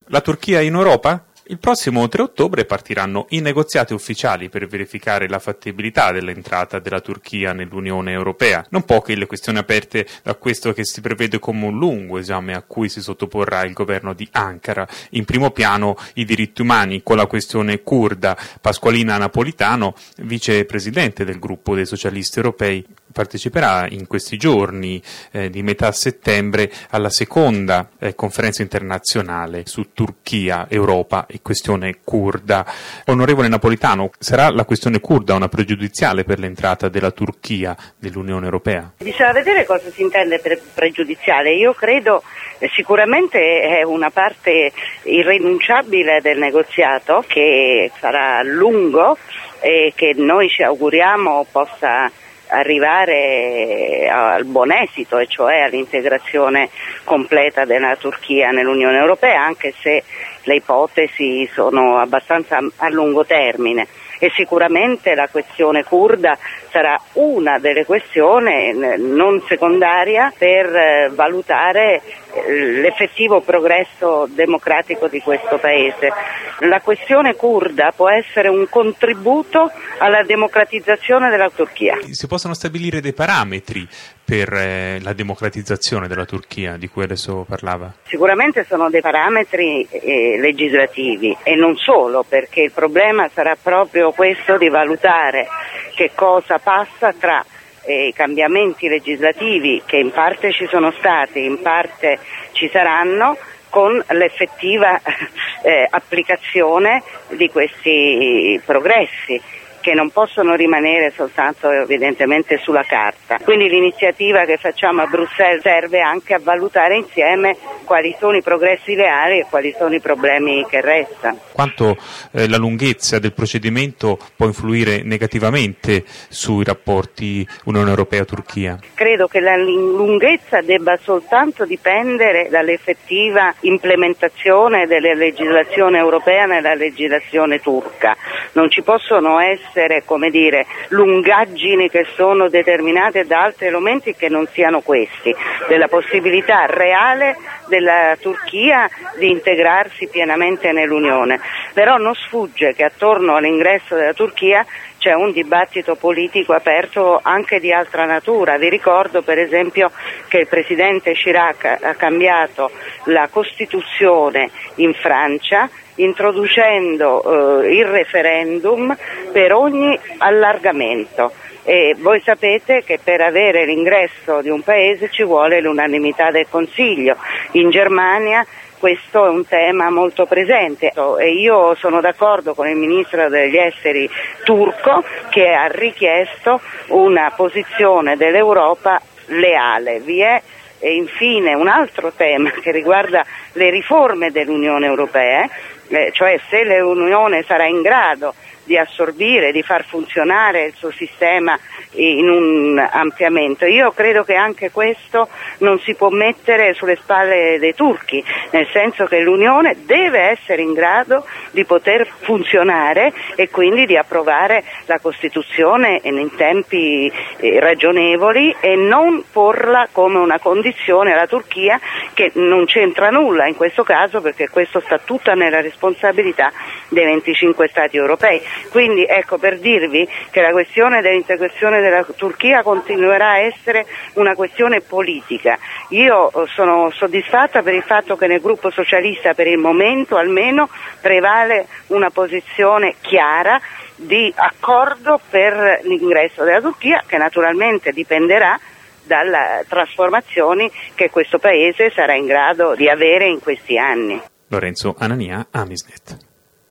La Turchia in Europa? Il prossimo 3 ottobre partiranno i negoziati ufficiali per verificare la fattibilità dell'entrata della Turchia nell'Unione Europea. Non poche le questioni aperte da questo che si prevede come un lungo esame a cui si sottoporrà il governo di Ankara. In primo piano i diritti umani con la questione curda. Pasqualina Napolitano, vicepresidente del gruppo dei socialisti europei, parteciperà in questi giorni di metà settembre alla seconda conferenza internazionale su Turchia, Europa e questione curda. Onorevole Napolitano, sarà la questione curda una pregiudiziale per l'entrata della Turchia nell'Unione Europea? Bisogna vedere cosa si intende per pregiudiziale. Io credo sicuramente è una parte irrinunciabile del negoziato che sarà lungo e che noi ci auguriamo possa arrivare al buon esito, e cioè all'integrazione completa della Turchia nell'Unione Europea, anche se le ipotesi sono abbastanza a lungo termine. E sicuramente la questione curda sarà una delle questioni non secondaria per valutare l'effettivo progresso democratico di questo paese. La questione curda può essere un contributo alla democratizzazione della Turchia. Si possono stabilire dei parametri per la democratizzazione della Turchia di cui adesso parlava? Sicuramente sono dei parametri legislativi e non solo, perché il problema sarà proprio questo di valutare che cosa passa tra i cambiamenti legislativi che in parte ci sono stati, in parte ci saranno, con l'effettiva applicazione di questi progressi, che non possono rimanere soltanto evidentemente sulla carta. Quindi l'iniziativa che facciamo a Bruxelles serve anche a valutare insieme quali sono i progressi reali e quali sono i problemi che restano. Quanto la lunghezza del procedimento può influire negativamente sui rapporti Unione Europea-Turchia? Credo che la lunghezza debba soltanto dipendere dall'effettiva implementazione della legislazione europea nella legislazione turca. Non ci possono essere, lungaggini che sono determinate da altri elementi che non siano questi, della possibilità reale della Turchia di integrarsi pienamente nell'Unione. Però non sfugge che attorno all'ingresso della Turchia c'è un dibattito politico aperto anche di altra natura. Vi ricordo per esempio che il presidente Chirac ha cambiato la Costituzione in Francia, introducendo il referendum per ogni allargamento. E voi sapete che per avere l'ingresso di un paese ci vuole l'unanimità del Consiglio. In Germania questo è un tema molto presente e io sono d'accordo con il ministro degli esteri turco che ha richiesto una posizione dell'Europa leale. Vi è infine un altro tema che riguarda le riforme dell'Unione Europea, cioè se l'Unione sarà in grado di assorbire, di far funzionare il suo sistema in un ampliamento. Io credo che anche questo non si può mettere sulle spalle dei turchi, nel senso che l'Unione deve essere in grado di poter funzionare e quindi di approvare la Costituzione in tempi ragionevoli e non porla come una condizione alla Turchia, che non c'entra nulla in questo caso, perché questo sta tutta nella responsabilità dei 25 Stati europei. Quindi ecco, per dirvi che la questione dell'integrazione della Turchia continuerà a essere una questione politica. Io sono soddisfatta per il fatto che nel gruppo socialista per il momento almeno prevale una posizione chiara di accordo per l'ingresso della Turchia, che naturalmente dipenderà dalle trasformazioni che questo Paese sarà in grado di avere in questi anni. Lorenzo Anania, Amisnet.